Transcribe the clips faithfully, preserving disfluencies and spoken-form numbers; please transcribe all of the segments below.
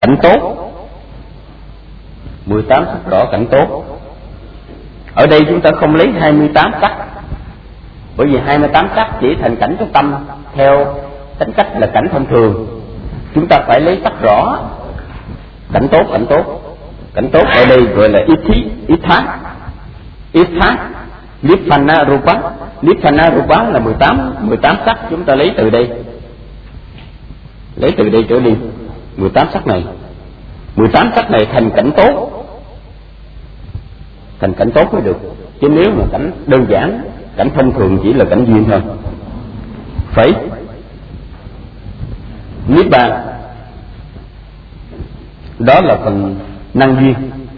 cảnh tốt, mười tám sắc rõ cảnh tốt. Ở đây chúng ta không lấy hai mươi tám sắc, bởi vì hai mươi tám sắc chỉ thành cảnh trong tâm theo tính cách là cảnh thông thường. Chúng ta phải lấy sắc rõ, cảnh tốt, cảnh tốt. Cảnh tốt ở đây gọi là Ithi, Itha, Itha, Nibbana Rupa. Nibbana Rupa là mười tám, mười tám sắc, chúng ta lấy từ đây. Lấy từ đây trở đi, mười tám sắc này. mười tám sắc này thành cảnh tốt. Thành cảnh tốt mới được. Chứ nếu mà cảnh đơn giản, cảnh thông thường chỉ là cảnh duyên thôi. Phải Nibbana, đó là phần năng duyên.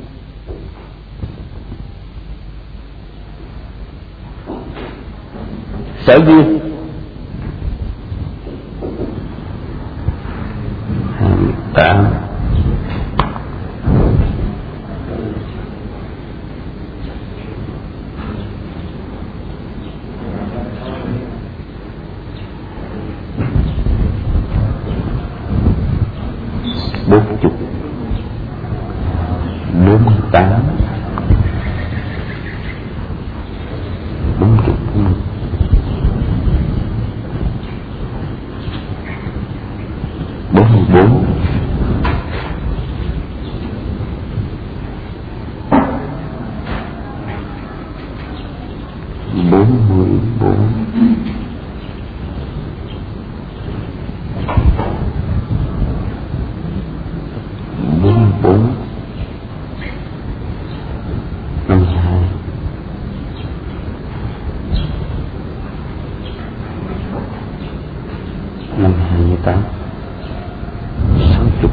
Sở duyên tám bốn chục bốn tám bốn chục bốn mươi bốn bốn mươi bốn bốn bốn năm hai năm hai mươi tám sáu chục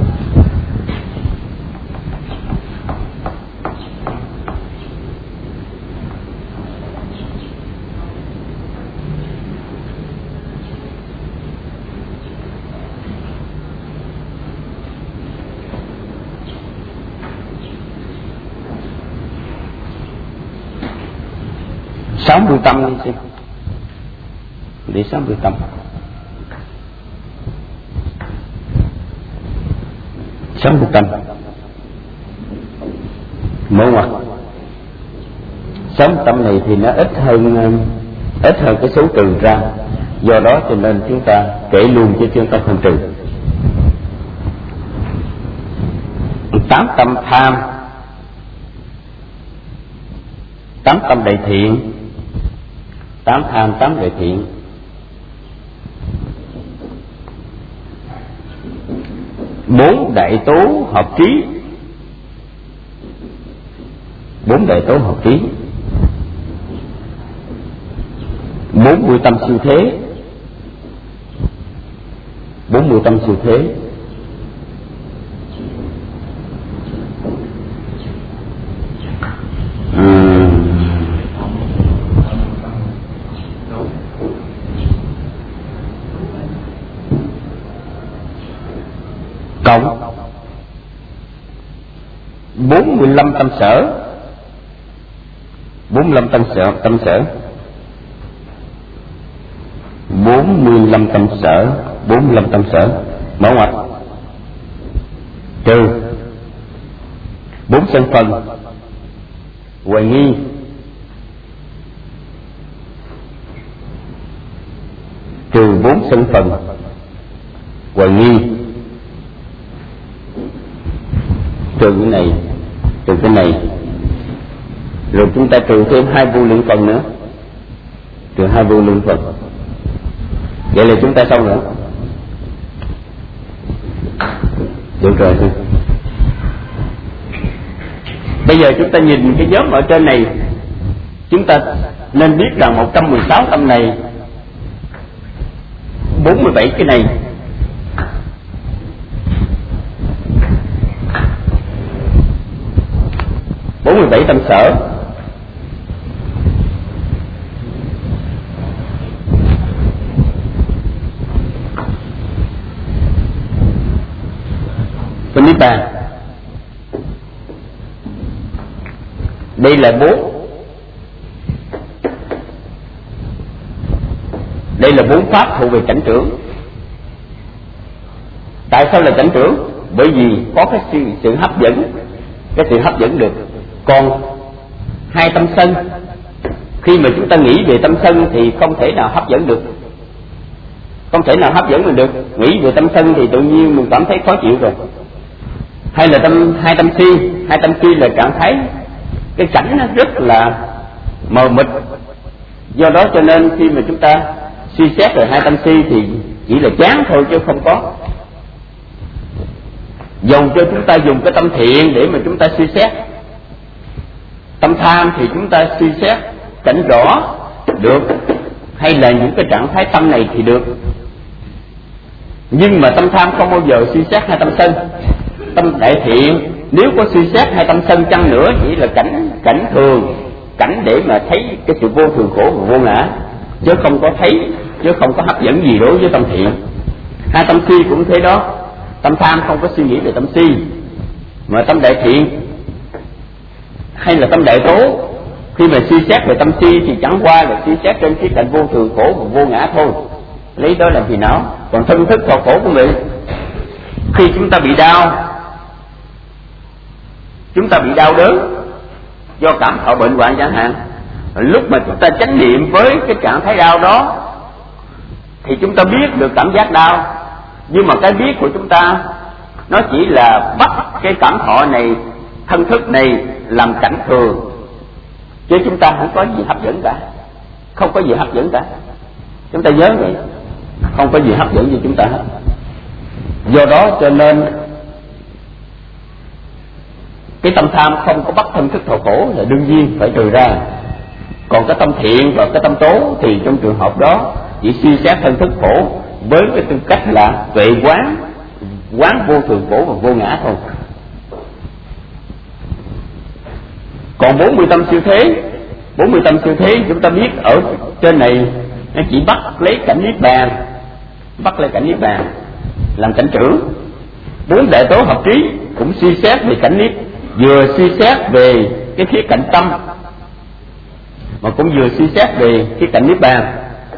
sáu mươi tâm đi xem, để sáu mươi tâm, sáu mươi tâm mở ngoặt. Sáu mươi tâm này thì nó ít hơn ít hơn cái số trừ ra, do đó cho nên chúng ta kể luôn chứ chúng ta không trừ. Tám tâm tham, tám tâm đại thiện, tám tham, tám đại thiện. Bốn đại tố hợp trí, bốn đại tố hợp trí. Bốn mươi tâm siêu thế, bốn mươi tâm siêu thế. Cộng bốn mươi lăm tâm sở, bốn mươi lăm tâm sở, tâm sở, bốn mươi lăm tâm sở, bốn mươi lăm tâm sở, mở ngoặt, trừ bốn sân phần, hoài nghi, trừ bốn sân phần, hoài nghi, trừ cái này, trừ cái này, rồi chúng ta trừ thêm hai vô lượng phần nữa, trừ hai vô lượng phần. Vậy là chúng ta xong rồi. Được rồi thôi. Bây giờ chúng ta nhìn cái nhóm ở trên này, chúng ta nên biết rằng một trăm mười sáu tâm này, bốn mươi bảy cái này, bốn mươi bảy tâm sở, và Nibbana. Đây là bốn, đây là bốn pháp thuộc về chánh trưởng. Tại sao là chánh trưởng? bởi vì có cái sự, sự hấp dẫn, cái sự hấp dẫn được. Còn hai tâm sân, khi mà chúng ta nghĩ về tâm sân thì không thể nào hấp dẫn được, không thể nào hấp dẫn mình được. Nghĩ về tâm sân thì tự nhiên mình cảm thấy khó chịu rồi. Hay là tâm hai tâm si, hai tâm si là trạng thái cái cảnh nó rất là mờ mịt. Do đó cho nên khi mà chúng ta suy xét về hai tâm si thì chỉ là chán thôi chứ không có. Dầu cho chúng ta dùng cái tâm thiện để mà chúng ta suy xét, tâm tham thì chúng ta suy xét cảnh rõ được, hay là những cái trạng thái tâm này thì được. Nhưng mà tâm tham không bao giờ suy xét hai tâm sân. Tâm đại thiện nếu có suy xét hai tâm sân chăng nữa chỉ là cảnh cảnh thường, cảnh để mà thấy cái sự vô thường khổ và vô ngã, chứ không có thấy, chứ không có hấp dẫn gì đối với tâm thiện. Hai tâm si cũng thế đó. Tâm tham không có suy nghĩ về tâm si, mà tâm đại thiện hay là tâm đại tố khi mà suy xét về tâm si thì chẳng qua là suy xét trên khía cạnh vô thường khổ và vô ngã thôi, lấy đó làm phiền não. Còn thân thức thọ khổ của mình, khi chúng ta bị đau, chúng ta bị đau đớn do cảm thọ bệnh hoạn chẳng hạn, lúc mà chúng ta chánh niệm với cái trạng thái đau đó thì chúng ta biết được cảm giác đau, nhưng mà cái biết của chúng ta nó chỉ là bắt cái cảm thọ này, thân thức này làm cảnh thường, chứ chúng ta không có gì hấp dẫn cả, không có gì hấp dẫn cả. Chúng ta nhớ vậy, không có gì hấp dẫn gì chúng ta hết. Do đó cho nên cái tâm tham không có bắt thân thức thọ khổ là đương nhiên phải trừ ra. Còn cái tâm thiện và cái tâm tố thì trong trường hợp đó chỉ suy xét thân thức khổ với cái tư cách là tuệ quán, quán vô thường khổ và vô ngã thôi. Còn bốn mươi tâm siêu thế, bốn mươi tâm siêu thế chúng ta biết ở trên này nó chỉ bắt lấy cảnh niết bàn, bắt lấy cảnh niết bàn làm cảnh trưởng. Bốn đại tố hợp trí cũng suy xét về cảnh niết, vừa suy xét về cái khía cạnh tâm mà cũng vừa suy xét về khía cạnh niết bàn,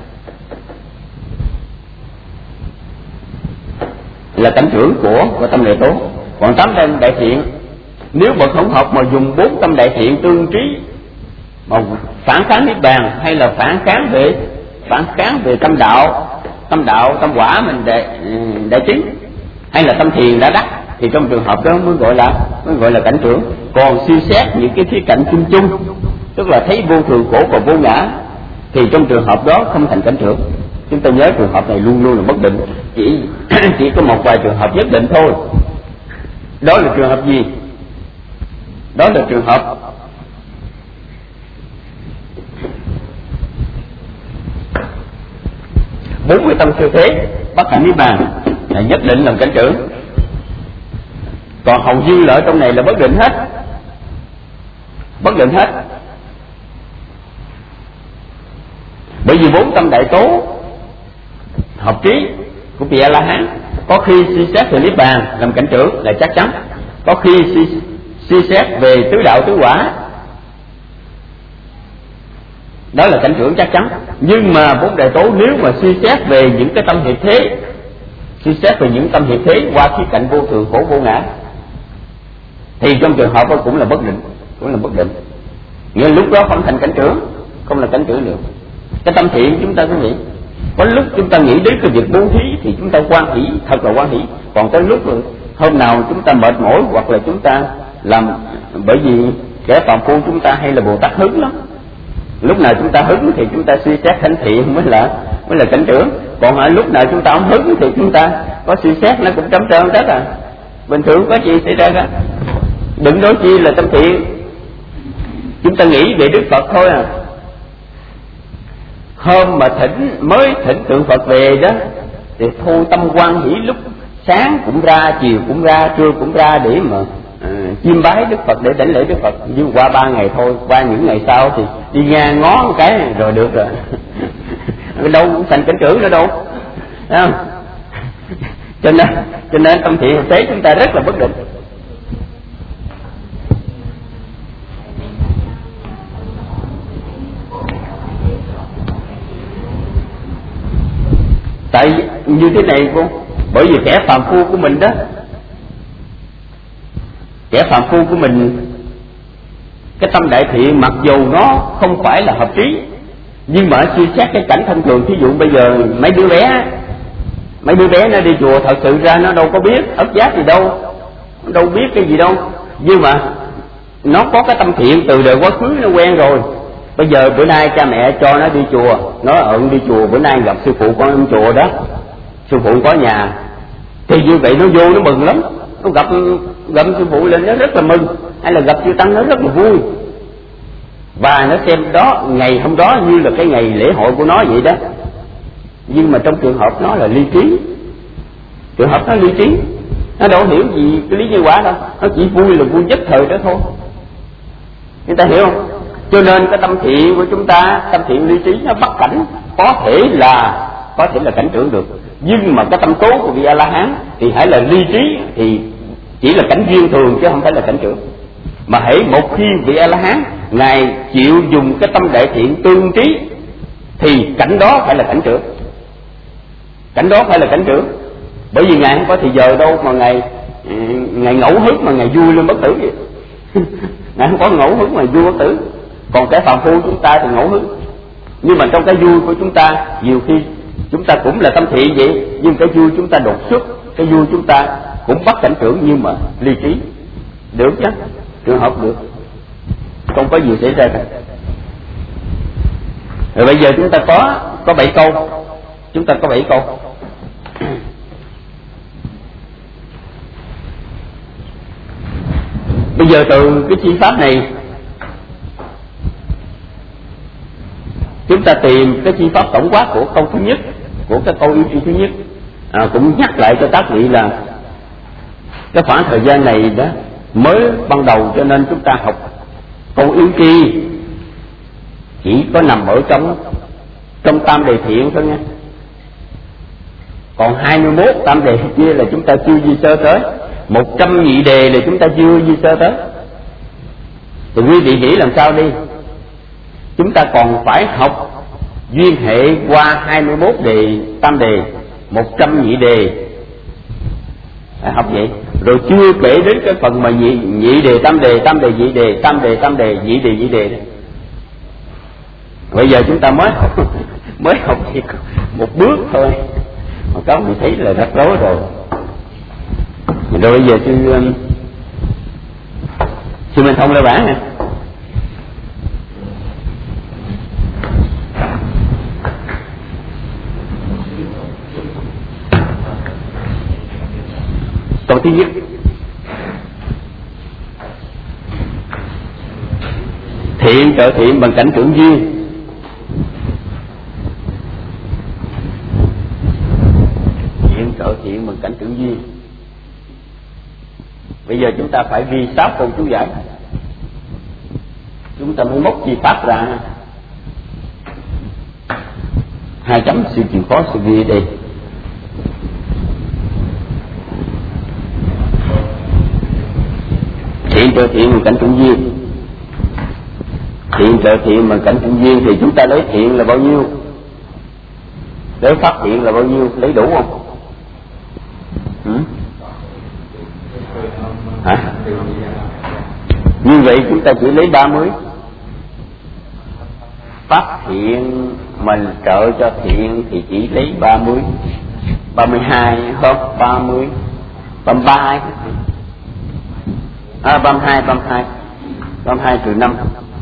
là cảnh trưởng của của tâm đại tố. Còn tám tâm đại thiện, nếu bậc không học mà dùng bốn tâm đại thiện tương trí mà phản kháng niết bàn, hay là phản kháng về phản kháng về tâm đạo, tâm đạo tâm quả mình đại đại trí, hay là tâm thiền đã đắc, thì trong trường hợp đó mới gọi là mới gọi là cảnh trưởng. Còn suy xét những cái khía cạnh chung chung, tức là thấy vô thường khổ và vô ngã, thì trong trường hợp đó không thành cảnh trưởng. Chúng ta nhớ trường hợp này luôn luôn là bất định, chỉ chỉ có một vài trường hợp nhất định thôi. Đó là trường hợp gì? Đó là trường hợp bốn mươi tâm siêu thế bắt hạnh niết bàn là nhất định làm cảnh trưởng. Còn hầu như là ở trong này là bất định hết, bất định hết. Bởi vì bốn tâm đại tố hợp trí của vị A La Hán có khi suy xét về niết bàn làm cảnh trưởng là chắc chắn, có khi suy, suy xét về tứ đạo tứ quả, đó là cảnh trưởng chắc chắn. Nhưng mà bốn đại tố nếu mà suy xét về những cái tâm hiệp thế, suy xét về những tâm hiệp thế qua khía cạnh vô thường khổ vô ngã, thì trong trường hợp đó cũng là bất định, cũng là bất định. Nghĩa lúc đó không thành cảnh trưởng, không là cảnh trưởng được. Cái tâm thiện chúng ta cứ nghĩ, có lúc chúng ta nghĩ đến cái việc bố thí thì chúng ta hoan hỷ, thật là hoan hỷ. Còn tới lúc hôm nào chúng ta mệt mỏi, hoặc là chúng ta làm, bởi vì kẻ phàm phu chúng ta hay là Bồ Tát hứng lắm, lúc nào chúng ta hứng thì chúng ta suy xét thánh thiện mới là mới là cảnh trưởng. Còn ở lúc nào chúng ta không hứng thì chúng ta có suy xét nó cũng trống trơn hết à, bình thường có gì xảy ra cả. Đừng nói chi là tâm thiện, chúng ta nghĩ về Đức Phật thôi à. Hôm mà thỉnh mới thỉnh tượng Phật về đó thì thu tâm hoan hỷ, lúc sáng cũng ra, chiều cũng ra, trưa cũng ra để mà uh, chiêm bái Đức Phật, để đảnh lễ Đức Phật. Nhưng qua ba ngày thôi, qua những ngày sau thì đi ngang ngó một cái rồi được rồi. Đâu cũng thành cảnh trưởng nữa đâu, thấy không? Cho nên cho nên tâm thiện thực tế chúng ta rất là bất định. Tại như thế này cô, bởi vì kẻ phàm phu của mình đó, kẻ phàm phu của mình, cái tâm đại thiện mặc dù nó không phải là hợp trí, nhưng mà suy xét cái cảnh thông thường, thí dụ bây giờ mấy đứa bé mấy đứa bé nó đi chùa, thật sự ra nó đâu có biết ấp giác gì đâu, nó đâu biết cái gì đâu, nhưng mà nó có cái tâm thiện từ đời quá khứ, nó quen rồi. Bây giờ bữa nay cha mẹ cho nó đi chùa, nó ợn đi chùa, bữa nay gặp sư phụ con trong chùa đó, sư phụ có nhà, thì như vậy nó vô nó mừng lắm, nó gặp gặp sư phụ lên nó rất là mừng, hay là gặp chư tăng nó rất là vui, và nó xem đó ngày hôm đó như là cái ngày lễ hội của nó vậy đó. Nhưng mà trong trường hợp nó là ly trí, trường hợp nó ly trí, nó đâu hiểu gì cái lý nhân quả đâu, nó chỉ vui là vui nhất thời đó thôi. Người ta hiểu không? Cho nên cái tâm thiện của chúng ta, tâm thiện ly trí nó bắt cảnh, có thể là có thể là cảnh trưởng được, nhưng mà cái tâm tố của vị A La Hán thì hãy là ly trí, thì chỉ là cảnh duyên thường chứ không phải là cảnh trưởng. Mà hãy một khi vị A La Hán ngài chịu dùng cái tâm đại thiện tương trí, thì cảnh đó phải là cảnh trưởng, cảnh đó phải là cảnh trưởng. Bởi vì ngài không có thì giờ đâu mà ngài ngài ngẫu hứng mà ngài vui lên bất tử vậy. Ngài không có ngẫu hứng mà vui bất tử. Còn cái phàm phu chúng ta thì ngẫu hứng, nhưng mà trong cái vui của chúng ta nhiều khi chúng ta cũng là tâm thiện vậy, nhưng cái vui chúng ta đột xuất, cái vui chúng ta cũng bắt cảnh trưởng nhưng mà ly trí, được chứ, trường hợp được, không có gì xảy ra cả. Rồi bây giờ chúng ta có có bảy câu, chúng ta có bảy câu. Bây giờ từ cái chi pháp này chúng ta tìm cái chi pháp tổng quát của câu thứ nhất, của cái câu yêu tri thứ nhất. À, cũng nhắc lại cho các vị là cái khoảng thời gian này đó mới ban đầu, cho nên chúng ta học câu yêu tri chỉ có nằm ở trong trong tam đề thiện thôi nha. Còn hai mươi mốt tam đề kia là chúng ta chưa di sơ tới, một trăm nhị đề là chúng ta chưa di sơ tới. Thì quý vị nghĩ làm sao đi, chúng ta còn phải học duyên hệ qua hai mươi mốt đề tam đề, một trăm nhị đề, à, học vậy. Rồi chưa kể đến cái phần mà nhị, nhị đề tam đề, tam đề nhị đề, tam đề tam đề, nhị đề nhị đề đó. Bây giờ chúng ta mới học, mới học chỉ một bước thôi mà các vị thấy là rắc rối rồi. Rồi bây giờ sư sư Minh Thông lên bảng nè. Câu thứ nhất, thiện trợ thiện bằng cảnh trưởng duyên. Thiện trợ thiện bằng cảnh trưởng duyên. Bây giờ chúng ta phải ghi sáu câu chú giải, chúng ta mới móc chi pháp ra. Hai chấm sự chịu khó sự ghi đây. Thiện trợ thiện bằng cảnh trưởng duyên. Thiện trợ thiện bằng cảnh trưởng duyên thì chúng ta lấy thiện là bao nhiêu, lấy phát thiện là bao nhiêu, lấy đủ không? Ừ? Hả? Như vậy chúng ta chỉ lấy ba mươi. Phát thiện mình trợ cho thiện thì chỉ lấy ba mươi, ba mươi hai không, ba mươi, ba mươi ba, à, ba mươi hai, ba mươi hai, ba mươi hai trừ năm,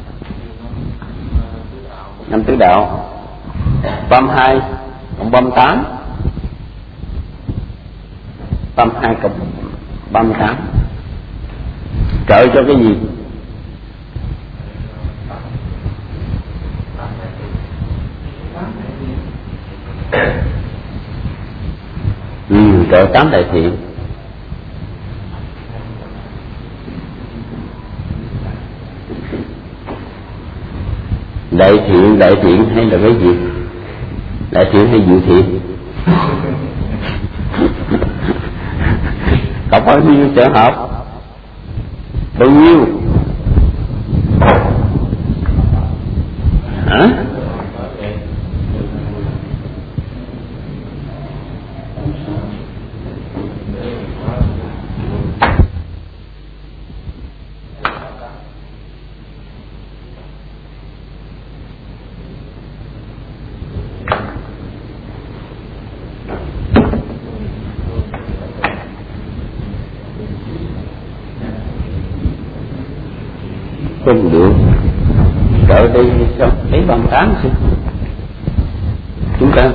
năm tứ đạo, ba mươi hai cộng ba mươi tám, ba mươi hai cộng ba mươi tám, trợ cho cái gì? Ừ, trợ tám đại thiện. Đại thiện, đại thiện hay là cái gì? Đại thiện hay diệu thiện? Cộng bao nhiêu trợ hợp? Bao nhiêu? Hả? không được. Ở đây sao lấy ba mươi tám chứ? Chúng ta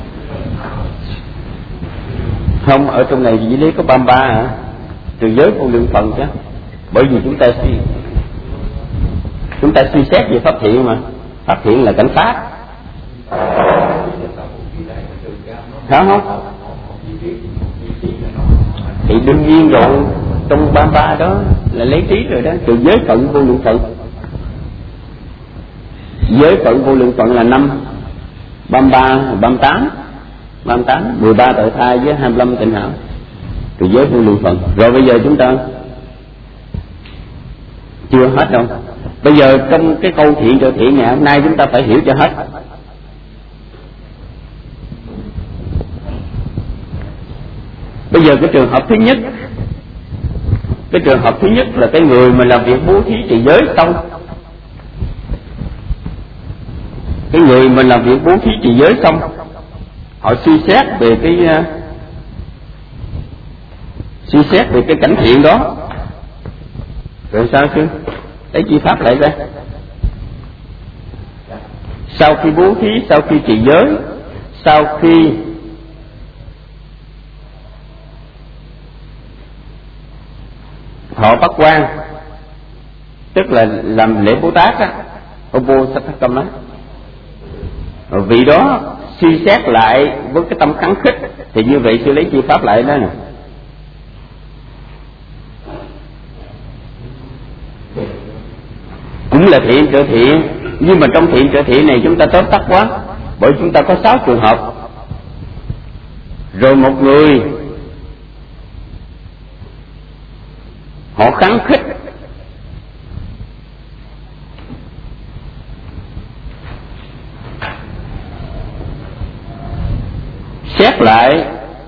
không, ở trong này chỉ lấy có ba mươi ba hả? Trừ giới vô lượng phần chứ. Bởi vì chúng ta suy chúng ta suy xét về pháp thiện mà. Pháp thiện là cảnh pháp, phải không? Thì đương nhiên rồi, trong ba mươi ba đó là lấy trí rồi đó. Trừ giới phận vô lượng phận. Giới phận vô lượng phận là năm, ba mươi ba, ba mươi tám, ba mươi tám, mười ba tội thai với hai mươi lăm tịnh hảo. Trừ giới vô lượng phận. Rồi bây giờ chúng ta chưa hết đâu. Bây giờ trong cái câu thiện trợ thiện ngày hôm nay chúng ta phải hiểu cho hết. Bây giờ cái trường hợp thứ nhất, cái trường hợp thứ nhất là cái người mà làm việc bố thí trì giới xong, cái người mà làm việc bố thí trì giới xong, họ suy xét về cái uh, suy xét về cái cảnh thiện đó, rồi sao chứ? Lấy chi pháp lại ra. Sau khi bố thí, sau khi trì giới, sau khi thọ bát quan, tức là làm lễ Bồ Tát á, Obo Sathakam á, rồi vị đó suy xét lại với cái tâm kháng khích, thì như vậy sẽ lấy chi pháp lại đó nè. Cũng là thiện trợ thiện, nhưng mà trong thiện trợ thiện này chúng ta tóm tắt quá, bởi chúng ta có sáu trường hợp. Rồi một người họ kháng khích, xét lại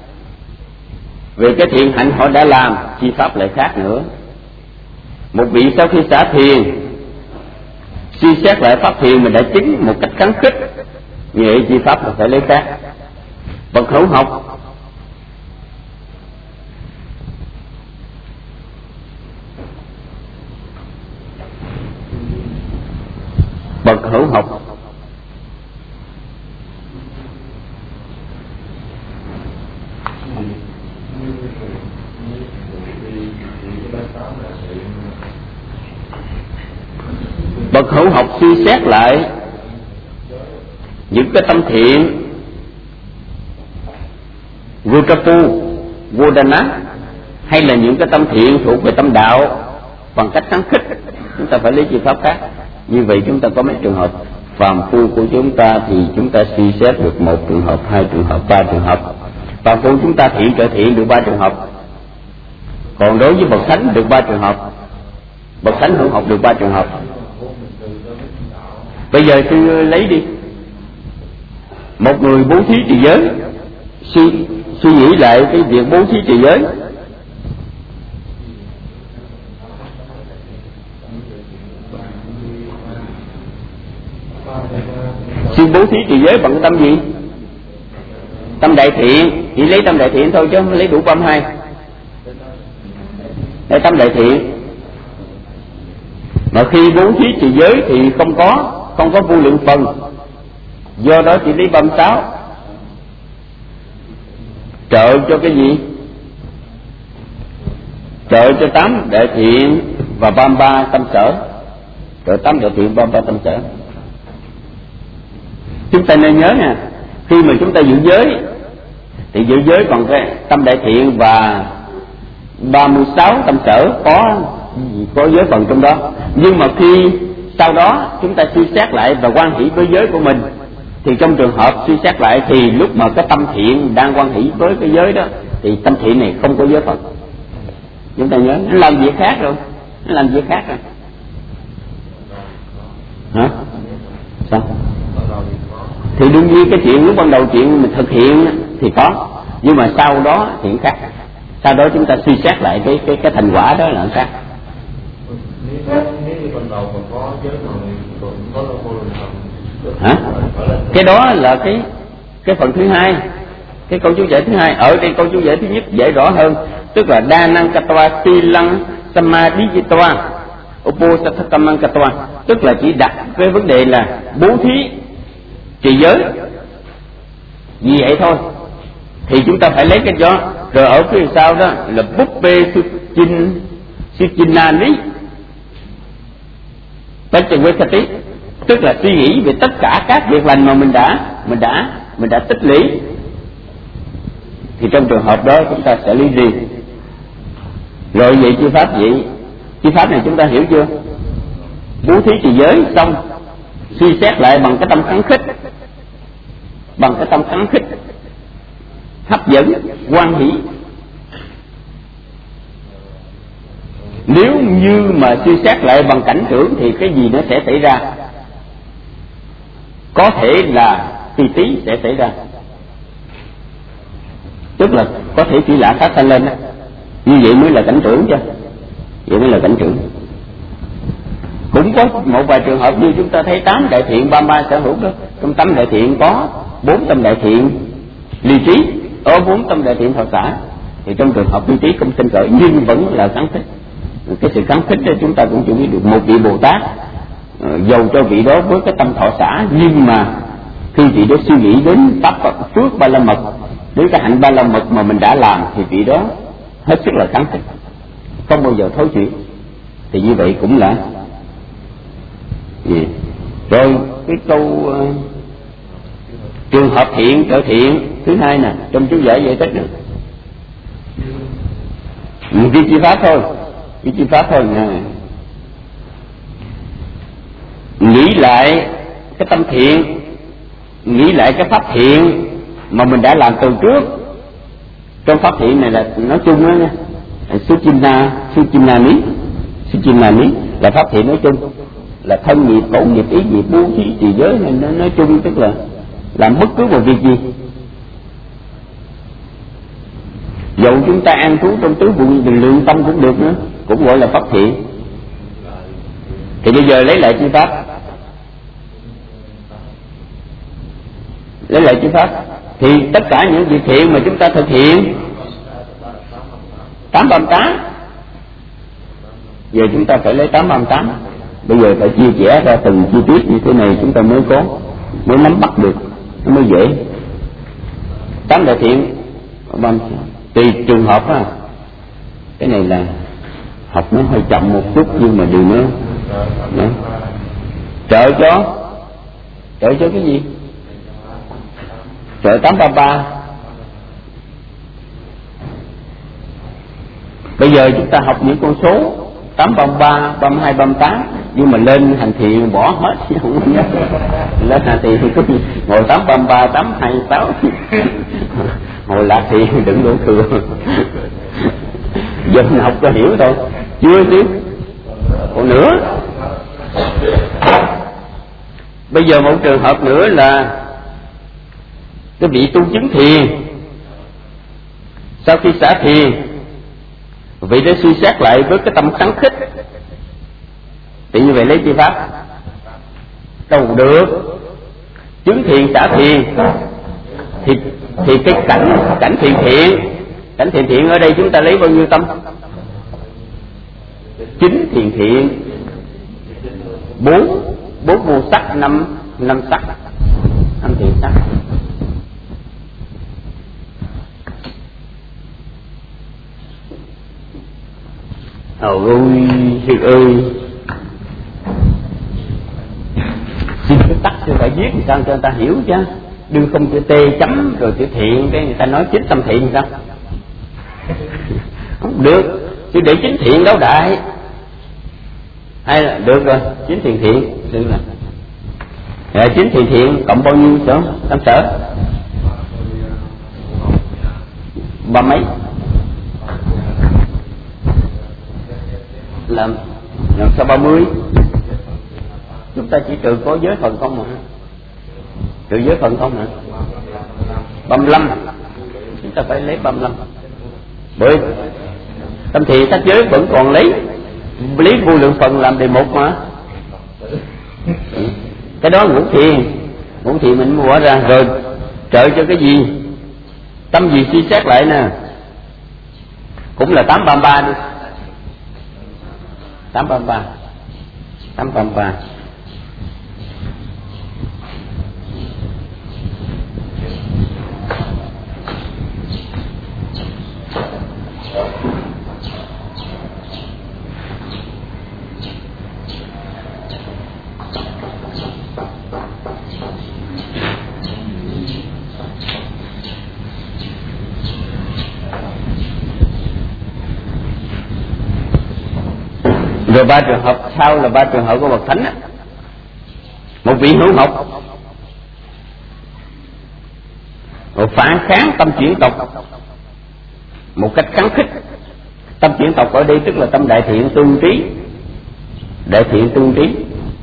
về cái thiện hạnh họ đã làm, chi pháp lại khác nữa. Một vị sau khi xả thiền, suy xét lại pháp thiền mình đã chứng một cách kháng khích, như vậy chi pháp là phải lấy khác. Bậc hữu học bậc hữu học bậc hữu học suy xét lại những cái tâm thiện Vutrapu, Vodana, hay là những cái tâm thiện thuộc về tâm đạo bằng cách kháng khích, chúng ta phải lấy chi pháp khác. Như vậy chúng ta có mấy trường hợp. Phàm phu của chúng ta thì chúng ta suy xét được một trường hợp, hai trường hợp, ba trường hợp. Phàm phu chúng ta thiện trợ thiện được ba trường hợp. Còn đối với bậc thánh được ba trường hợp, bậc thánh hữu học được ba trường hợp. Bây giờ tôi lấy đi một người bố thí trì giới, suy suy nghĩ lại cái việc bố thí trì giới. Suy bố thí trì giới bằng tâm gì? Tâm đại thiện. Chỉ lấy tâm đại thiện thôi chứ không lấy đủ ba mươi hai. Lấy tâm đại thiện. Mà khi bố thí trì giới thì không có không có vô lượng phần, do đó chỉ lấy ba mươi sáu. Trợ cho cái gì? Trợ cho tám đại thiện và ba mươi ba tâm sở. Trợ tám đại thiện, ba mươi ba tâm sở. Chúng ta nên nhớ nha, khi mà chúng ta giữ giới thì giữ giới còn cái tâm đại thiện và ba mươi sáu tâm sở có có giới phần trong đó. Nhưng mà khi sau đó chúng ta suy xét lại và quan hỷ với giới của mình, thì trong trường hợp suy xét lại thì lúc mà cái tâm thiện đang quan hỷ với cái giới đó thì tâm thiện này không có giới phần. Chúng ta nhớ, nó làm việc khác rồi, nó làm việc khác rồi. Hả? Sao? Thì đương nhiên cái chuyện lúc ban đầu chuyện mình thực hiện thì có, nhưng mà sau đó chuyện khác. Sau đó chúng ta suy xét lại cái cái cái thành quả đó là khác. Hả? Cái đó là cái cái phần thứ hai, cái câu chú giải thứ hai. Ở đây câu chú giải thứ nhất giải rõ hơn, tức là đa năng katwa si lăng samadhi jitwa, uposatthakammangkatva, tức là chỉ đặt cái vấn đề là bố thí trì giới vì vậy thôi. Thì chúng ta phải lấy cái đó. Rồi ở phía sau đó là buppe suchin suchinani Pachawekati, tức là suy nghĩ về tất cả các việc lành mà mình đã mình đã mình đã tích lũy. Thì trong trường hợp đó chúng ta sẽ lý riêng. Rồi vậy chi pháp vậy, chi pháp này chúng ta hiểu chưa? Bố thí trì giới xong, suy xét lại bằng cái tâm kháng khích, bằng cái tâm kháng khích, hấp dẫn, hoan hỷ. Nếu như mà suy xét lại bằng cảnh tưởng thì cái gì nó sẽ xảy ra? Có thể là phi tí sẽ xảy ra, tức là có thể chỉ lạ phát sanh lên đó. Như vậy mới là cảnh tưởng chứ, vậy mới là cảnh tưởng. Cũng có một vài trường hợp như chúng ta thấy tám đại thiện ba ba sở hữu đó. Trong tám đại thiện có bốn tâm đại thiện ly trí, ở bốn tâm đại thiện thọ xã. Thì trong trường hợp ly trí không sinh khởi nhưng vẫn là kháng khích. Cái sự kháng khích đó chúng ta cũng chỉ biết được một vị Bồ Tát, dầu cho vị đó với cái tâm thọ xã, nhưng mà khi vị đó suy nghĩ đến pháp Phật phước ba la mật, đến cái hạnh ba la mật mà mình đã làm, thì vị đó hết sức là kháng khích, không bao giờ thối chuyển. Thì như vậy cũng là gì? Rồi cái câu uh, trường hợp thiện trợ thiện thứ hai nè, trong chú giải giải thích nữa, vi chi pháp thôi, vi chi pháp thôi nè. Nghĩ lại cái tâm thiện, nghĩ lại cái pháp thiện mà mình đã làm từ trước. Trong pháp thiện này là nói chung đó nha, suchina suchinani suchinani là pháp thiện nói chung, là thân nghiệp, khẩu nghiệp, ý nghiệp, bố thí trì giới này nó nói chung, tức là làm bất cứ một việc gì. Dầu chúng ta ăn trú trong tứ bụng bình lượng tâm cũng được nữa, cũng gọi là pháp thiện. Thì bây giờ lấy lại chi pháp, lấy lại chi pháp thì tất cả những việc thiện mà chúng ta thực hiện tám trăm tám, giờ chúng ta phải lấy tám trăm tám. Bây giờ phải chia sẻ ra từng chi tiết như thế này chúng ta mới có, mới nắm bắt được, nó mới dễ. Tám đại thiện tùy trường hợp ha. Cái này là học nó hơi chậm một chút nhưng mà đừng nữa, nữa. Trợ cho trợ cho cái gì? Trợ tám ba ba. Bây giờ chúng ta học những con số tám ba ba, ba mươi hai, ba mươi tám, nhưng mà lên hành thiện bỏ hết chứ không nhớ. Lên hành thiện thì cứ ngồi tám ba ba, tám hai sáu, ngồi lạc thì đừng đổ thừa. Giờ mình học cho hiểu thôi, chưa chứ còn nữa. Bây giờ một trường hợp nữa là cái vị tu chứng thiền, sau khi xả thiền, vị đã suy xét lại với cái tâm kháng khích, thì như vậy lấy chi pháp đâu được. Chứng thiền xả thiền thì thì cái cảnh cảnh thiền thiện, cảnh thiền thiện ở đây chúng ta lấy bao nhiêu tâm? Chín thiền thiện, bốn bốn vô sắc, năm năm sắc, năm thiện sắc. Ôi Hiền ơi, xin cái tắt cho phải viết làm sao cho người ta hiểu chứ, đừng không chữ tê chấm rồi chữ thiện cái người ta nói chính tâm thiện sao? Không được, chứ để chính thiện đâu đại. Hay là được rồi, chính thiện thiện đừng là à, chính thiện thiện cộng bao nhiêu sở tam sở? Ba mấy? Làm làm sao ba mươi? Chúng ta chỉ trừ có giới phần không mà, trừ giới phần không hả? Ba mươi lăm, chúng ta phải lấy ba mươi lăm. Bởi tâm thiện sắc giới vẫn còn lấy lấy vô lượng phần làm đề mục mà. Cái đó ngũ thiền, ngũ thiền mình bỏ ra rồi trợ cho cái gì? Tâm gì suy xét lại nè, cũng là tám ba ba đi, tám ba ba. tám ba ba. Rồi ba trường hợp sau là ba trường hợp của bậc thánh. Một vị hữu học, một phản kháng tâm chuyển tộc một cách kháng khích. Tâm chuyển tộc ở đây tức là tâm đại thiện tương trí, đại thiện tương trí.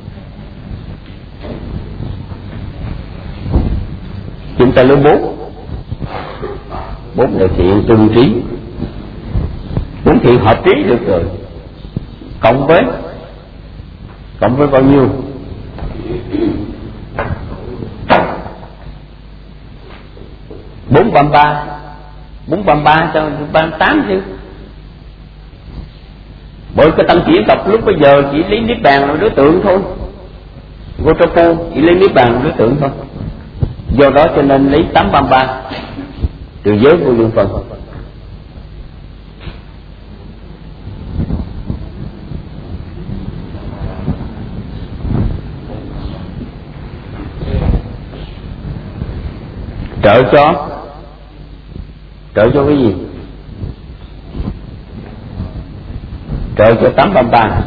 Chúng ta lấy bốn bốn đại thiện tương trí, bốn thiện hợp trí được rồi. Cộng với cộng với bao nhiêu? Bốn ba ba, bốn ba ba cho ba tám chứ. Bởi cái tâm chuyển tộc lúc bây giờ chỉ lấy niết bàn là đối tượng thôi, Gotropo chỉ lấy niết bàn là đối tượng thôi. Do đó cho nên lấy tám ba ba trừ giới vô lượng phần. Trợ cho trợ cho cái gì? Trợ cho tám ba ba.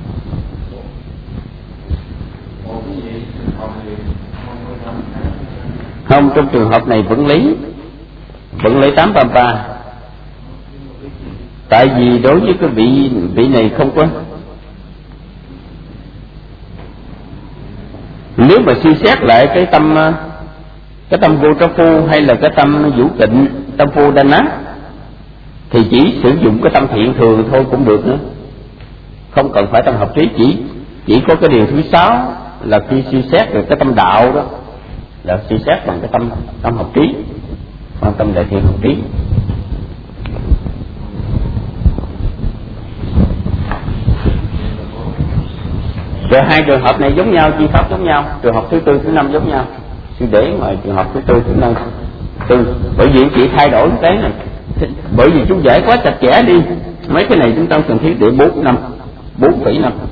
Không, trong trường hợp này vẫn lấy vẫn lấy tám ba ba. Tại vì đối với cái vị vị này không có, nếu mà suy xét lại cái tâm cái tâm vô trá phu hay là cái tâm vũ tịnh, tâm phu đa ná, thì chỉ sử dụng cái tâm thiện thường thôi cũng được nữa, không cần phải tâm hợp trí. Chỉ chỉ có cái điều thứ sáu là khi suy xét được cái tâm đạo đó là suy xét bằng cái tâm tâm hợp trí, bằng tâm đại thiện hợp trí. Rồi hai trường hợp này giống nhau, chi pháp giống nhau, trường hợp thứ tư thứ năm giống nhau. Để mà trường hợp thứ tư thứ năm tư, bởi vì chỉ thay đổi cái này, bởi vì chúng giải quá chặt chẽ đi, mấy cái này chúng ta cần thiết để bốn năm bốn phẩy năm.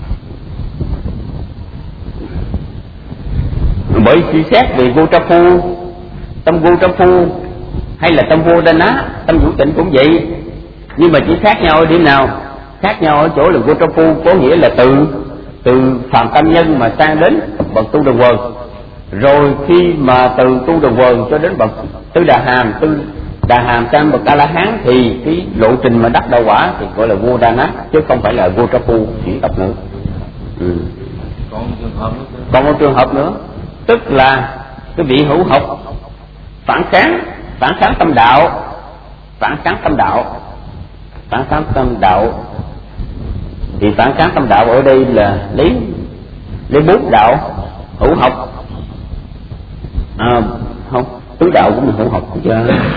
Bởi suy xét về vô trá phu, tâm vô trá phu hay là tâm vô đa ná, tâm vũ tịnh cũng vậy, nhưng mà chỉ khác nhau ở điểm nào? Khác nhau ở chỗ là vô trá phu có nghĩa là từ từ phàm tâm nhân mà sang đến bậc tu đà quần. Rồi khi mà từ tu đà quần cho đến bậc tứ đà hàm, tư đà hàm sang bậc a la hán thì cái lộ trình mà đắc đạo quả thì gọi là vô đa ná, chứ không phải là vô trá phu chuyển tập nữa. Ừ. Còn trường hợp nữa. Còn một trường hợp nữa, tức là cái vị hữu học phản kháng phản kháng tâm đạo, phản kháng tâm đạo, phản kháng tâm đạo. Thì phản kháng tâm đạo ở đây là lấy lấy bốn đạo hữu học. À, không, tứ đạo cũng là hữu học chứ.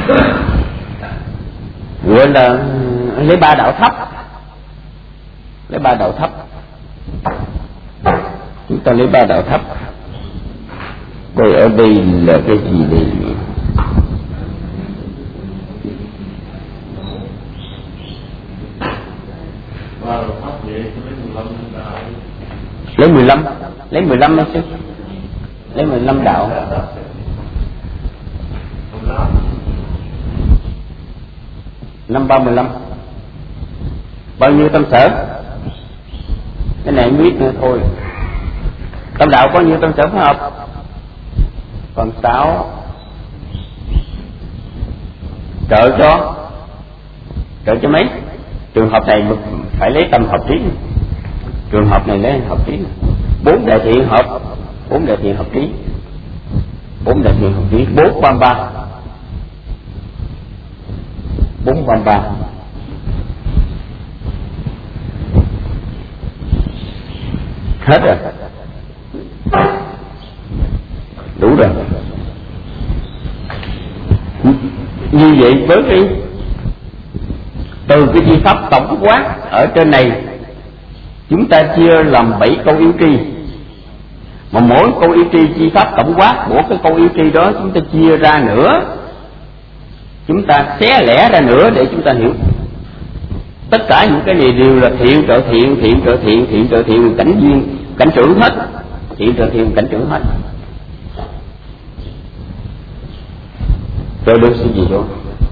Gọi là lấy ba đạo thấp, lấy ba đạo thấp. Chúng ta lấy ba đạo thấp. Đây ở đây là cái gì đây? Lấy mười lăm, lấy mười lăm chứ, lấy mười lăm đạo. Năm ba mười lăm. Bao nhiêu tâm sở? Cái này không biết nữa thôi. Tâm đạo có nhiêu tâm sở phối hợp? Còn sáu. Trợ cho trợ cho mấy? Trường hợp này phải lấy tâm hợp trí. Trường hợp này lấy hợp trí. Bốn đại thiện hợp, bốn đại thiện hợp trí, bốn đại thiện hợp trí, bốn ba ba, bốn ba ba. Hết rồi, đủ rồi. Như vậy với cái từ cái chi pháp tổng quát ở trên này chúng ta chia làm bảy câu yếu tri, mà mỗi câu yếu tri chi pháp tổng quát của cái câu yếu tri đó chúng ta chia ra nữa, chúng ta xé lẻ ra nữa để chúng ta hiểu. Tất cả những cái này đều là thiện trợ thiện, thiện trợ thiện, thiện trợ thiện, cảnh duyên, cảnh trưởng hết, thiện trợ thiện, cảnh trưởng hết. Tôi được sự gì đó?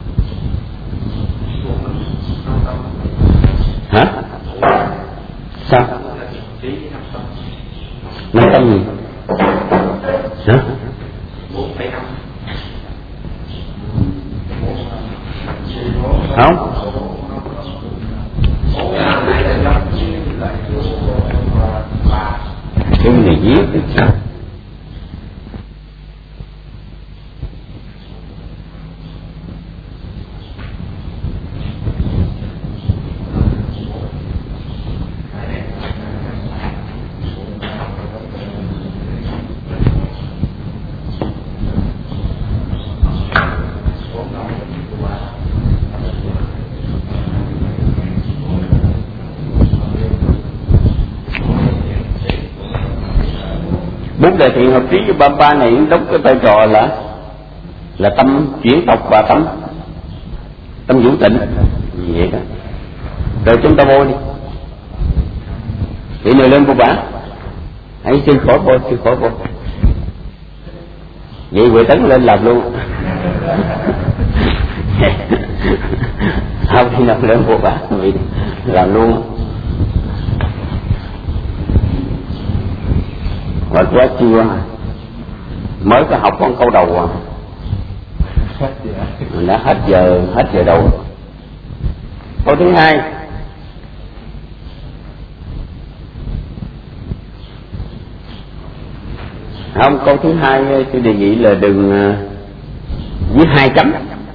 Hả? Sao? Năm tâm gì? Hả? Không? Cái này viết thì sao? Bốn đại thiện hợp trí với ba ba này đóng cái vai trò là là tâm chuyển tộc và tâm tâm vũ tịnh gì vậy đó. Rồi chúng ta vô đi, vị người lên vô bả, hãy xin khỏi vô, xin khỏi vô. Vậy Huệ Tấn lên làm luôn. Không khi nào lên vô bả vì làm luôn. Mệt quá chưa, mới có học con câu đầu à, mình đã hết giờ hết giờ đầu. Câu thứ hai, không, câu thứ hai tôi đề nghị là đừng với hai chấm,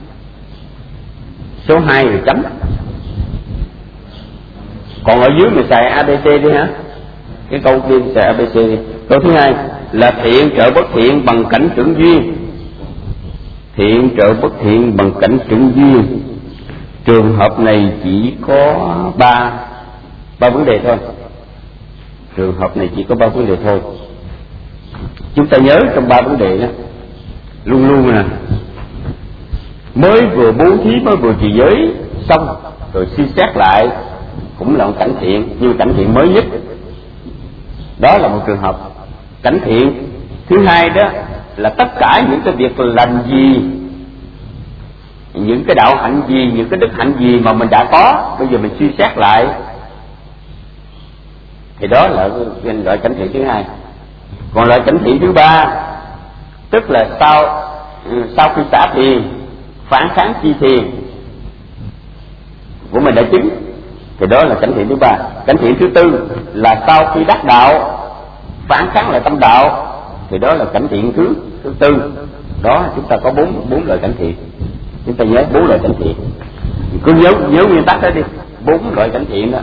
số hai rồi chấm, còn ở dưới mình xài a bê xê đi hả, cái câu kia xài a bê xê đi. Câu thứ hai là thiện trợ bất thiện bằng cảnh trưởng duyên. Thiện trợ bất thiện bằng cảnh trưởng duyên. Trường hợp này chỉ có ba ba vấn đề thôi. Trường hợp này chỉ có ba vấn đề thôi. Chúng ta nhớ trong ba vấn đề đó luôn luôn nè, mới vừa bố thí, mới vừa trì giới xong rồi suy xét lại cũng là một cảnh thiện, nhưng cảnh thiện mới nhất. Đó là một trường hợp cảnh thiện. Thứ hai đó là tất cả những cái việc lành gì, những cái đạo hạnh gì, những cái đức hạnh gì mà mình đã có, bây giờ mình suy xét lại, thì đó là loại cảnh thiện thứ hai. Còn loại cảnh thiện thứ ba, tức là sau sau khi xả thiền, phản kháng chi thiền của mình đã chứng, thì đó là cảnh thiện thứ ba. Cảnh thiện thứ tư là sau khi đắc đạo, phản kháng lại tâm đạo, thì đó là cảnh thiện thứ thứ tư. Đó chúng ta có bốn bốn loại cảnh thiện. Chúng ta nhớ bốn loại cảnh thiện, cứ nhớ nhớ nguyên tắc đó đi, bốn loại cảnh thiện đó.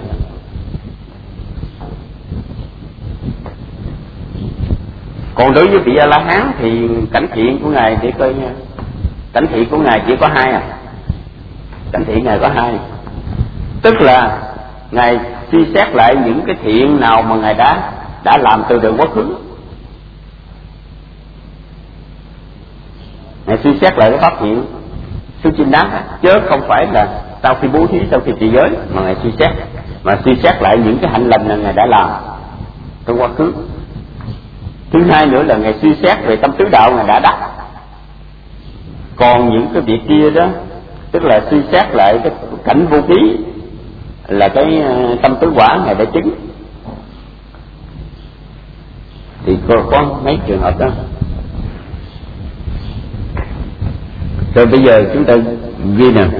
Còn đối với vị A La Hán thì cảnh thiện của ngài để coi nha, cảnh thiện của ngài chỉ có hai à. Cảnh thiện ngài có hai, tức là ngài suy xét lại những cái thiện nào mà ngài đã đã làm từ đời quá khứ, ngài suy xét lại cái pháp thiện suy chính đáng, chứ không phải là sau khi bố thí, sau khi trì giới mà ngài suy xét, mà suy xét lại những cái hạnh lành là ngài đã làm trong quá khứ. Thứ hai nữa là ngài suy xét về tâm tứ đạo ngài đã đắc. Còn những cái việc kia đó, tức là suy xét lại cái cảnh vô ký, là cái tâm tứ quả ngài đã chứng. Thì có, có mấy trường hợp đó. Rồi bây giờ chúng ta ghi nè,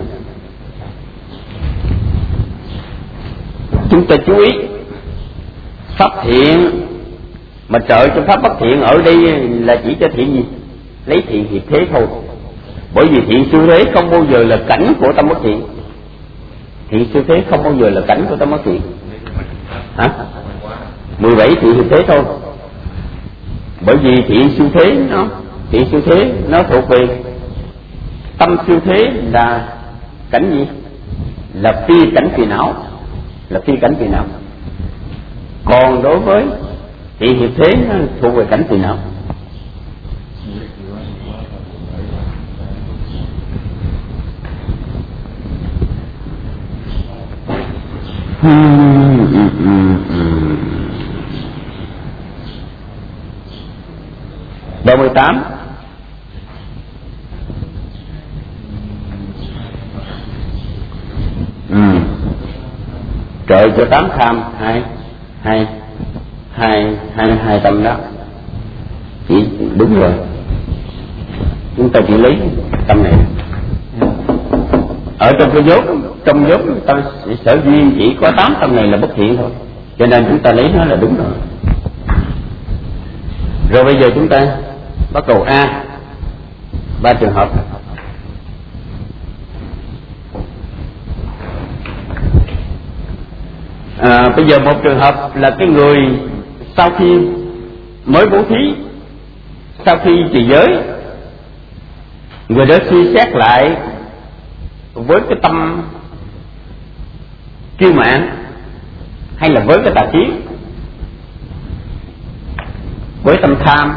chúng ta chú ý pháp thiện mà trợ cho pháp bất thiện ở đây là chỉ cho thiện gì? Lấy thiện hiệp thế thôi. Bởi vì thiện siêu thế không bao giờ là cảnh của tâm bất thiện. Thiện siêu thế không bao giờ là cảnh của tâm bất thiện. Hả? mười bảy thiện hiệp thế thôi. Bởi vì thiện siêu thế nó thiện siêu thế nó thuộc về tâm siêu thế là cảnh gì? Là phi cảnh phiền não, là phi cảnh phiền não. Còn đối với thị hiệp thế nó thuộc về cảnh phiền não. Ba mươi tám. Ừ. Trợ cho tám tham hai hai hai hai hai tâm đó. Chỉ đúng rồi. Chúng ta chỉ lấy tâm này. Ở trong cái dốt, trong dốt ta sở duyên chỉ có tám tâm này là bất thiện thôi, cho nên chúng ta lấy nó là đúng rồi. Rồi bây giờ chúng ta bắt đầu A, ba trường hợp. À, bây giờ một trường hợp là cái người sau khi mới bố thí, sau khi trì giới, người đó suy xét lại với cái tâm kiêu mạn hay là với cái tà kiến, với tâm tham,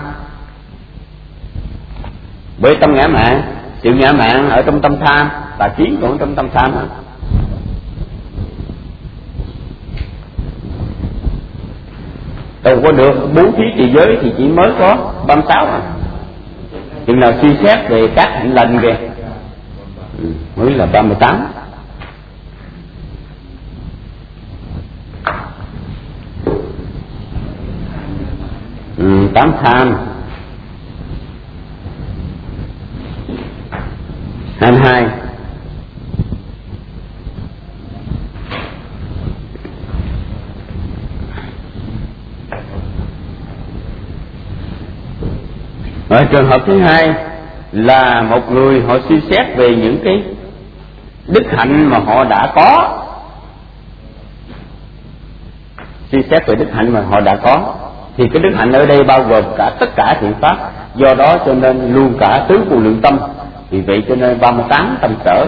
với tâm ngã mạn. Sự ngã mạn ở trong tâm tham, tà kiến cũng trong tâm tham hả? Đâu có được bố thí trì giới thì chỉ mới có ba mươi sáu à. Chừng nào suy xét về các hạnh lành kìa mới là ba mươi tám. Ừ, tám tham, hai mươi hai, ở trường hợp thứ hai là một người họ suy xét về những cái đức hạnh mà họ đã có, suy xét về đức hạnh mà họ đã có, thì cái đức hạnh ở đây bao gồm cả tất cả thiện pháp, do đó cho nên luôn cả tứ vô lượng tâm. Vì vậy cho nên ba mươi tám tâm sở,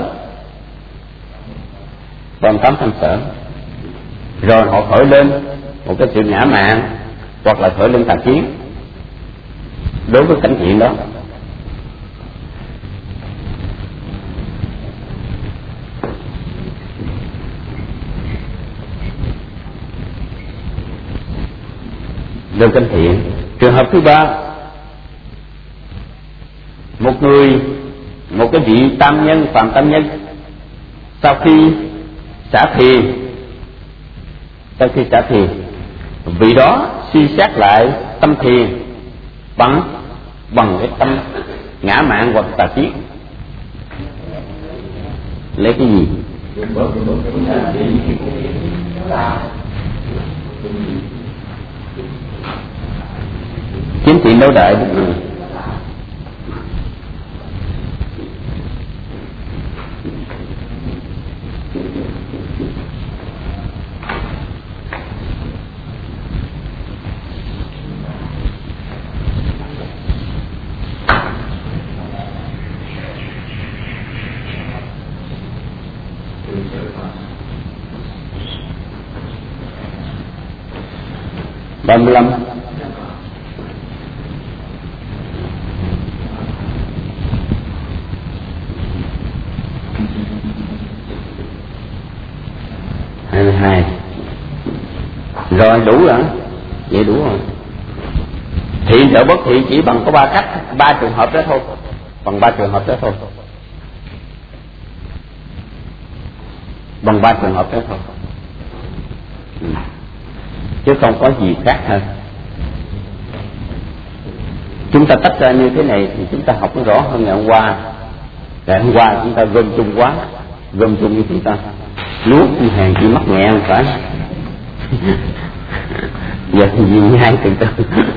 ba mươi tám tâm sở. Rồi họ khởi lên một cái sự ngã mạn hoặc là khởi lên tà kiến đối với cảnh thiện đó. Đơn cảnh thiện. Trường hợp thứ ba, một người, một cái vị tam nhân, phàm tam nhân, sau khi xả thiền, sau khi xả thiền, vị đó suy xét lại tâm thiền bằng bằng cái tâm ngã mạn hoặc tà kiến. Lấy cái gì? Chính thiện đấu đại một người. ba mươi lăm. hai mươi hai. Rồi đủ rồi. Vậy đủ rồi. Thiện trợ bất thiện chỉ bằng có ba cách, ba trường hợp đó thôi. Bằng ba trường hợp đó thôi. Bằng ba trường hợp đó thôi. Ừ. Chứ không có gì khác hơn. Chúng ta tách ra như thế này thì chúng ta học nó rõ hơn ngày hôm qua. Ngày hôm qua chúng ta gom chung quá, gom chung với chúng ta nuốt hàng chỉ mắc nghẹn phải. Giờ thì gì nhai từ từ.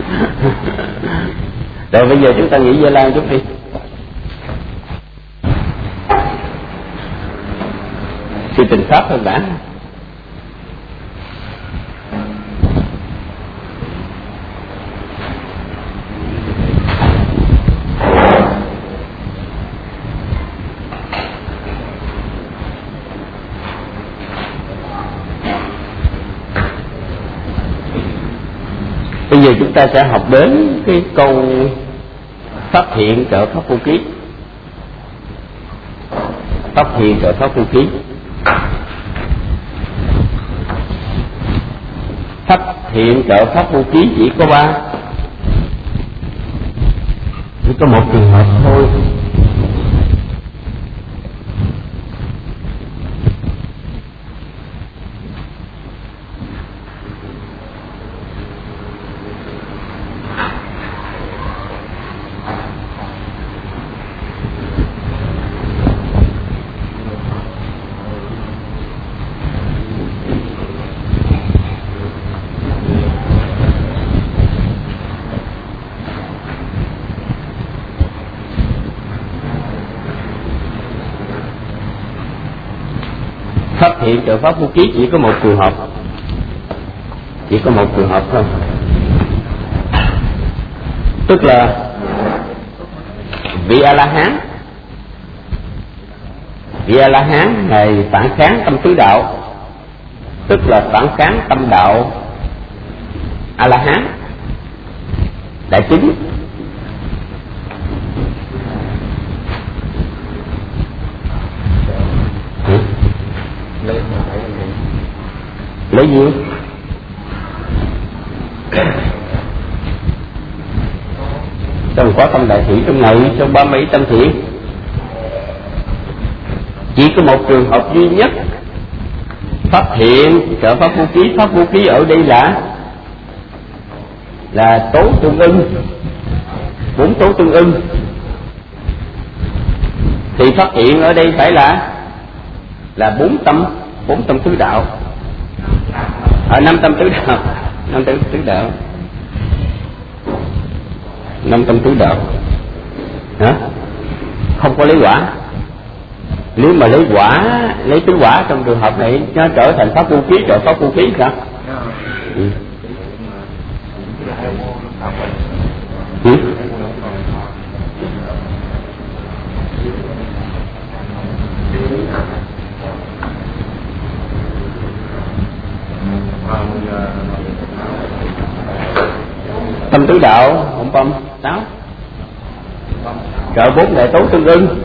Rồi bây giờ chúng ta nghĩ Gia Lan chút đi. Sự tình pháp hơn đã. Bây giờ chúng ta sẽ học đến cái câu phát hiện trợ pháp vô ký. Phát hiện trợ pháp vô ký. Phát hiện trợ pháp vô ký chỉ có ba, chỉ có một trường hợp thôi. Phát hiện trợ pháp vô ký chỉ có một trường hợp, chỉ có một trường hợp thôi. Tức là vị A La Hán, vị A La Hán này phản kháng tâm tứ đạo, tức là phản kháng tâm đạo A La Hán đại chúng. Lấy gì? Trong có tâm đại thị trong này, trong ba mươi tâm thiện, chỉ có một trường hợp duy nhất phát hiện trợ pháp vô ký. Pháp vô ký ở đây là là tố tương ưng, bốn tố tương ưng. Thì phát hiện ở đây phải là là bốn tâm, bốn tâm tứ đạo, ở năm tâm tứ đạo, năm tâm tứ đạo, năm tâm tứ đạo. Hả? Không có lấy quả. Nếu mà lấy quả, lấy tứ quả trong trường hợp này nó trở thành pháp vô ký, trợ pháp vô ký sao? Ừ. Ừ. Tâm tứ đạo không tâm sáu, trợ bốn đại tố tương ưng,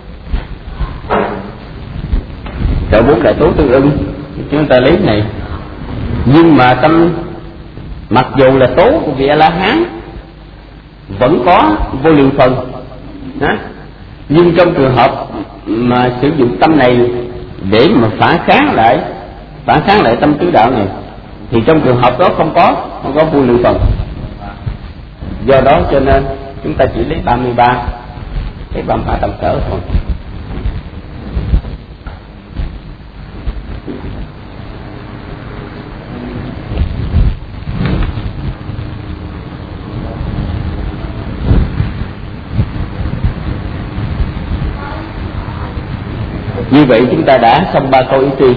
trợ bốn đại tố tương ưng chúng ta lấy này. Nhưng mà tâm mặc dù là tố của vị A La Hán vẫn có vô lượng phần đó. Nhưng trong trường hợp mà sử dụng tâm này để mà phản kháng lại phản kháng lại tâm tứ đạo này thì trong trường hợp đó không có không có vô lượng phần. Do đó cho nên chúng ta chỉ lấy ba mươi ba, lấy ba mươi ba tâm sở thôi. Như vậy chúng ta đã xong ba câu ý tri.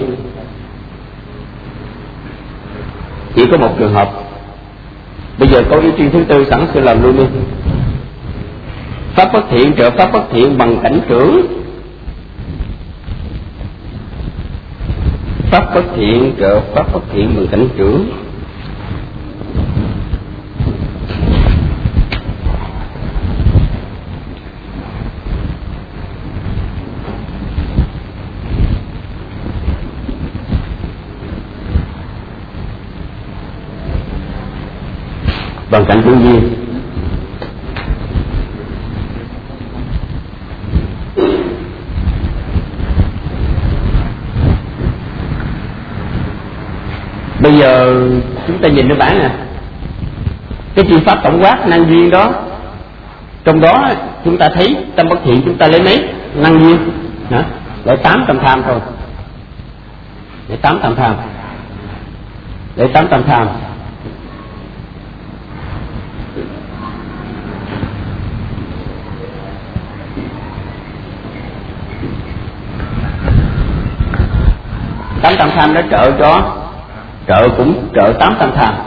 Chỉ có một trường hợp. Bây giờ câu ý tri thứ tư sẵn sẽ làm luôn đi. Pháp bất thiện trợ pháp bất thiện bằng cảnh trưởng. Pháp bất thiện trợ pháp bất thiện bằng cảnh trưởng. Bằng cảnh tương duyên. Bây giờ chúng ta nhìn cái bảng nè, cái chi pháp tổng quát năng duyên đó, trong đó chúng ta thấy tâm bất thiện chúng ta lấy mấy năng duyên hả? Lấy tám tâm tham thôi, lấy tám tâm tham, lấy tám tâm tham. Tám tâm tham nó trợ cho trợ cũng trợ tám tâm tham.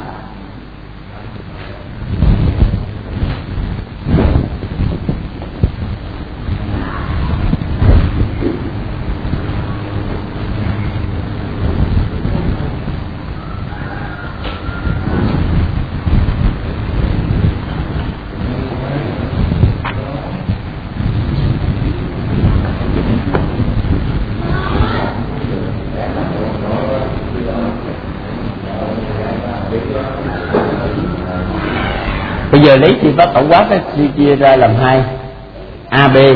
Bây giờ lấy chi pháp tổng quát cái chia, chia ra làm hai, a bê.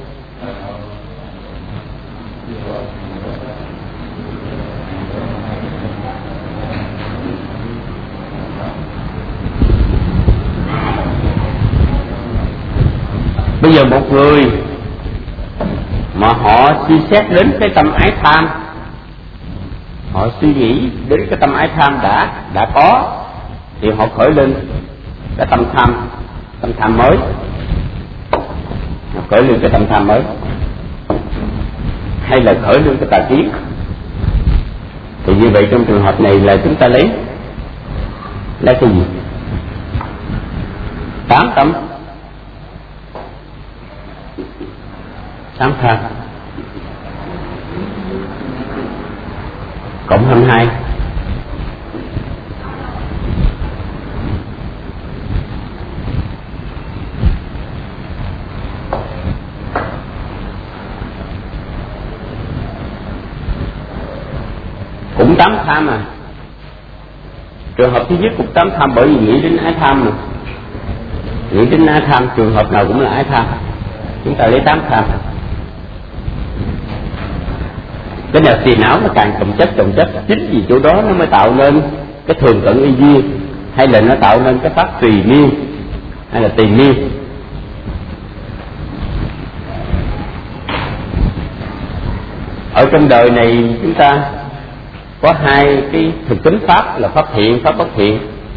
Bây giờ một người mà họ suy xét đến cái tâm ái tham, họ suy nghĩ đến cái tâm ái tham đã đã có, thì họ khởi lên cái tâm tham, tâm tham mới, họ khởi lên cái tâm tham mới, hay là khởi lên cái tà kiến. Thì như vậy trong trường hợp này là chúng ta lấy lấy cái gì? Tám tâm, tám tham cộng hai mươi hai, cũng tám tham à. Trường hợp thứ nhất cũng tám tham, bởi vì nghĩ đến ái tham mà, nghĩ đến ái tham, trường hợp nào cũng là ái tham, chúng ta lấy tám tham. Cái nào tiền não nó càng trồng chất trồng chất, chính vì chỗ đó nó mới tạo nên cái thường cận y duyên, hay là nó tạo nên cái pháp tùy niên, hay là tùy niên. Ở trong đời này chúng ta có hai cái thực tính pháp là pháp thiện, pháp bất thiện.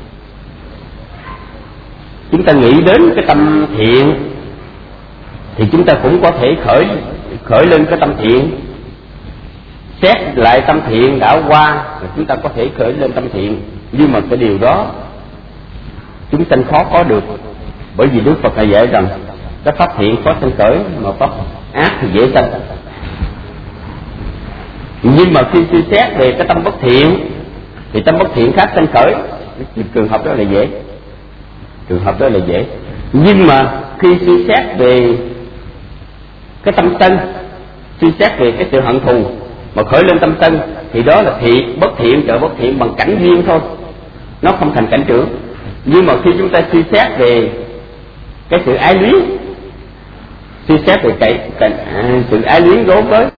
Chúng ta nghĩ đến cái tâm thiện thì chúng ta cũng có thể khởi khởi lên cái tâm thiện, xét lại tâm thiện đã qua thì chúng ta có thể khởi lên tâm thiện. Nhưng mà cái điều đó chúng sanh khó có được, bởi vì Đức Phật đã dạy rằng cái pháp thiện khó sanh khởi, mà pháp ác thì dễ sanh. Nhưng mà khi suy xét về cái tâm bất thiện thì tâm bất thiện khác sanh khởi, trường hợp đó là dễ, trường hợp đó là dễ. Nhưng mà khi suy xét về cái tâm sân, suy xét về cái sự hận thù mà khởi lên tâm sân, thì đó là thiện, bất thiện trợ bất thiện bằng cảnh duyên thôi, nó không thành cảnh trưởng. Nhưng mà khi chúng ta suy xét về cái sự ái luyến, suy xét về cái, cái, à, sự ái luyến đối với